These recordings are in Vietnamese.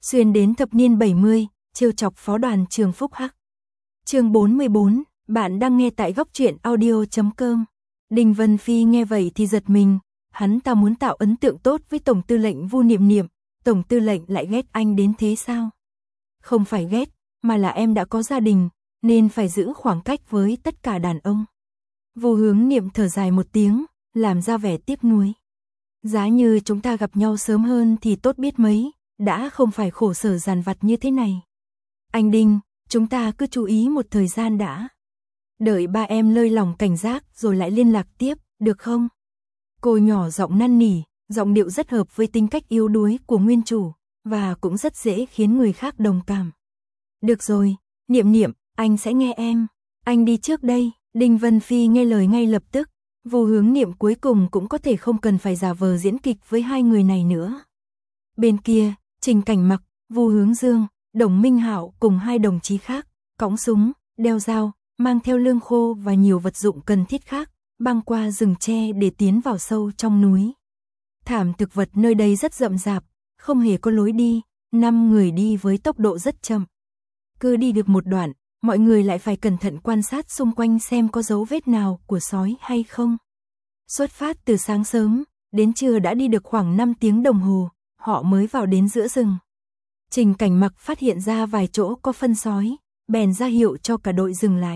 Xuyên đến thập niên 70, trêu chọc phó đoàn trường Phúc Hắc. Chương 44, bạn đang nghe tại góc truyện audio.com. Đinh Vân Phi nghe vậy thì giật mình, hắn ta muốn tạo ấn tượng tốt với Tổng tư lệnh Vu Niệm Niệm, Tổng tư lệnh lại ghét anh đến thế sao? Không phải ghét, mà là em đã có gia đình, nên phải giữ khoảng cách với tất cả đàn ông. Vu Hướng Niệm thở dài một tiếng, làm ra vẻ tiếc nuối. Giá như chúng ta gặp nhau sớm hơn thì tốt biết mấy, đã không phải khổ sở dằn vặt như thế này. Anh Đinh, chúng ta cứ chú ý một thời gian đã. Đợi ba em lơi lòng cảnh giác rồi lại liên lạc tiếp, được không? Cô nhỏ giọng năn nỉ, giọng điệu rất hợp với tính cách yếu đuối của nguyên chủ, và cũng rất dễ khiến người khác đồng cảm. Được rồi, Niệm Niệm, anh sẽ nghe em. Anh đi trước đây. Đinh Vân Phi nghe lời ngay lập tức. Vu Hướng Niệm cuối cùng cũng có thể không cần phải giả vờ diễn kịch với hai người này nữa. Bên kia, Trình Cảnh Mặc, Vu Hướng Dương, Đồng Minh Hạo cùng hai đồng chí khác, cõng súng, đeo dao, mang theo lương khô và nhiều vật dụng cần thiết khác, băng qua rừng tre để tiến vào sâu trong núi. Thảm thực vật nơi đây rất rậm rạp, không hề có lối đi, 5 người đi với tốc độ rất chậm. Cứ đi được một đoạn, mọi người lại phải cẩn thận quan sát xung quanh xem có dấu vết nào của sói hay không. Xuất phát từ sáng sớm, đến trưa đã đi được khoảng 5 tiếng đồng hồ, họ mới vào đến giữa rừng. Trình Cảnh Mặc phát hiện ra vài chỗ có phân sói, bèn ra hiệu cho cả đội dừng lại.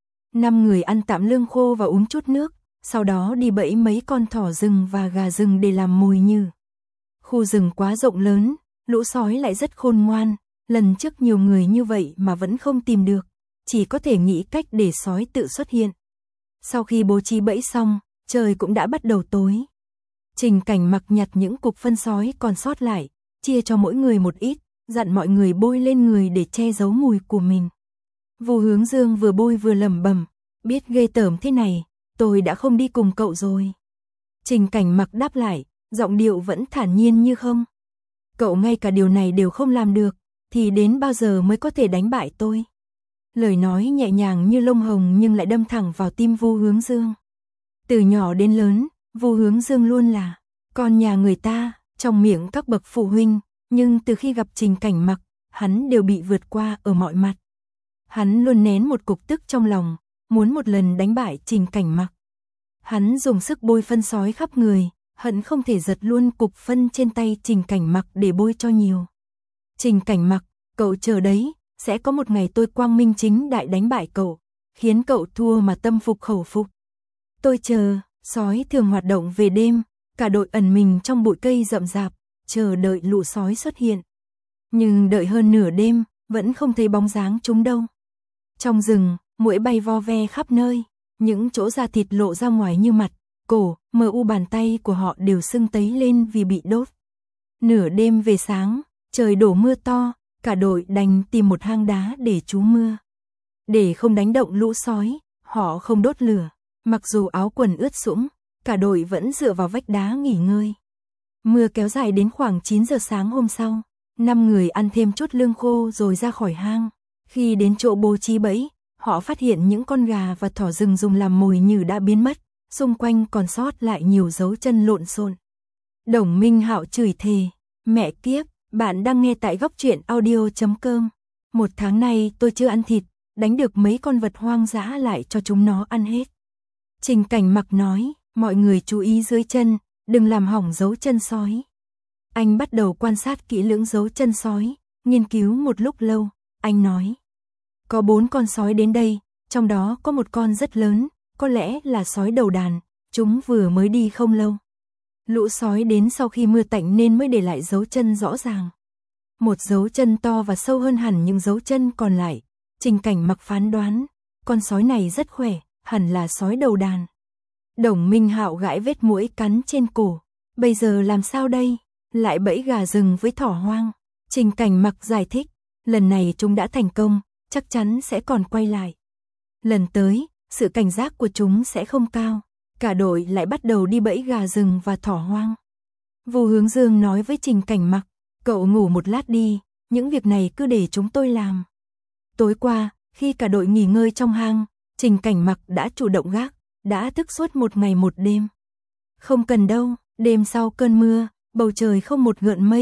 5 người ăn tạm lương khô và uống chút nước, sau đó đi bẫy mấy con thỏ rừng và gà rừng để làm mồi nhử. Khu rừng quá rộng lớn, lũ sói lại rất khôn ngoan, lần trước nhiều người như vậy mà vẫn không tìm được, chỉ có thể nghĩ cách để sói tự xuất hiện. Sau khi bố trí bẫy xong, trời cũng đã bắt đầu tối. Trình Cảnh Mặc nhặt những cục phân sói còn sót lại, chia cho mỗi người một ít, dặn mọi người bôi lên người để che giấu mùi của mình. Vu Hướng Dương vừa bôi vừa lẩm bẩm, biết ghê tởm thế này, tôi đã không đi cùng cậu rồi. Trình Cảnh Mặc đáp lại, giọng điệu vẫn thản nhiên như không. Cậu ngay cả điều này đều không làm được, thì đến bao giờ mới có thể đánh bại tôi? Lời nói nhẹ nhàng như lông hồng nhưng lại đâm thẳng vào tim Vu Hướng Dương. Từ nhỏ đến lớn, Vu Hướng Dương luôn là con nhà người ta, trong miệng các bậc phụ huynh, nhưng từ khi gặp Trình Cảnh Mặc, hắn đều bị vượt qua ở mọi mặt. Hắn luôn nén một cục tức trong lòng, muốn một lần đánh bại Trình Cảnh Mặc. Hắn dùng sức bôi phân sói khắp người, hận không thể giật luôn cục phân trên tay Trình Cảnh Mặc để bôi cho nhiều. Trình Cảnh Mặc, cậu chờ đấy, sẽ có một ngày tôi quang minh chính đại đánh bại cậu, khiến cậu thua mà tâm phục khẩu phục. Tôi chờ. Sói thường hoạt động về đêm, cả đội ẩn mình trong bụi cây rậm rạp, chờ đợi lũ sói xuất hiện. Nhưng đợi hơn nửa đêm, vẫn không thấy bóng dáng chúng đâu. Trong rừng, muỗi bay vo ve khắp nơi, những chỗ da thịt lộ ra ngoài như mặt, cổ, mờ u bàn tay của họ đều sưng tấy lên vì bị đốt. Nửa đêm về sáng, trời đổ mưa to, cả đội đành tìm một hang đá để trú mưa. Để không đánh động lũ sói, họ không đốt lửa. Mặc dù áo quần ướt sũng, cả đội vẫn dựa vào vách đá nghỉ ngơi. Mưa kéo dài đến khoảng 9 giờ sáng hôm sau, 5 người ăn thêm chút lương khô rồi ra khỏi hang. Khi đến chỗ bố trí bẫy, họ phát hiện những con gà và thỏ rừng dùng làm mồi nhử đã biến mất, xung quanh còn sót lại nhiều dấu chân lộn xộn. Đồng Minh Hạo chửi thề, mẹ kiếp, bạn đang nghe tại góc truyện audio.com. Một tháng nay tôi chưa ăn thịt, đánh được mấy con vật hoang dã lại cho chúng nó ăn hết. Trình Cảnh Mặc nói, mọi người chú ý dưới chân, đừng làm hỏng dấu chân sói. Anh bắt đầu quan sát kỹ lưỡng dấu chân sói, nghiên cứu một lúc lâu, anh nói. Có 4 con sói đến đây, trong đó có một con rất lớn, có lẽ là sói đầu đàn, chúng vừa mới đi không lâu. Lũ sói đến sau khi mưa tạnh nên mới để lại dấu chân rõ ràng. Một dấu chân to và sâu hơn hẳn những dấu chân còn lại. Trình Cảnh Mặc phán đoán, con sói này rất khỏe, hẳn là sói đầu đàn. Đồng Minh Hạo gãi vết muỗi cắn trên cổ. Bây giờ làm sao đây? Lại bẫy gà rừng với thỏ hoang. Trình Cảnh Mặc giải thích, lần này chúng đã thành công, chắc chắn sẽ còn quay lại. Lần tới, sự cảnh giác của chúng sẽ không cao. Cả đội lại bắt đầu đi bẫy gà rừng và thỏ hoang. Vu Hướng Dương nói với Trình Cảnh Mặc, cậu ngủ một lát đi, những việc này cứ để chúng tôi làm. Tối qua, khi cả đội nghỉ ngơi trong hang, Trình Cảnh Mặc đã chủ động gác, đã thức suốt một ngày một đêm. Không cần đâu, đêm sau cơn mưa, bầu trời không một gợn mây,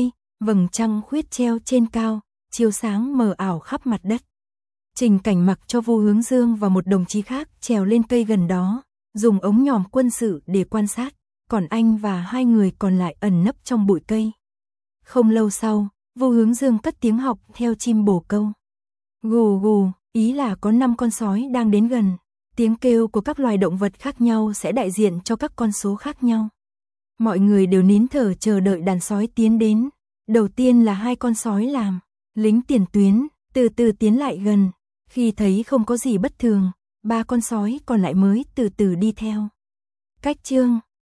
Vầng trăng khuyết treo trên cao, chiếu sáng mờ ảo khắp mặt đất. Trình Cảnh mặc cho Vu Hướng Dương và một đồng chí khác trèo lên cây gần đó, dùng ống nhòm quân sự để quan sát, còn anh và hai người còn lại ẩn nấp trong bụi cây. Không lâu sau, Vu Hướng Dương cất tiếng học theo chim bồ câu. Gù gù, ý là có 5 con sói đang đến gần. Tiếng kêu của các loài động vật khác nhau sẽ đại diện cho các con số khác nhau. Mọi người đều nín thở chờ đợi đàn sói tiến đến. Đầu tiên là 2 con sói làm lính tiền tuyến, từ từ tiến lại gần. Khi thấy không có gì bất thường, 3 con sói còn lại mới từ từ đi theo. Cách chương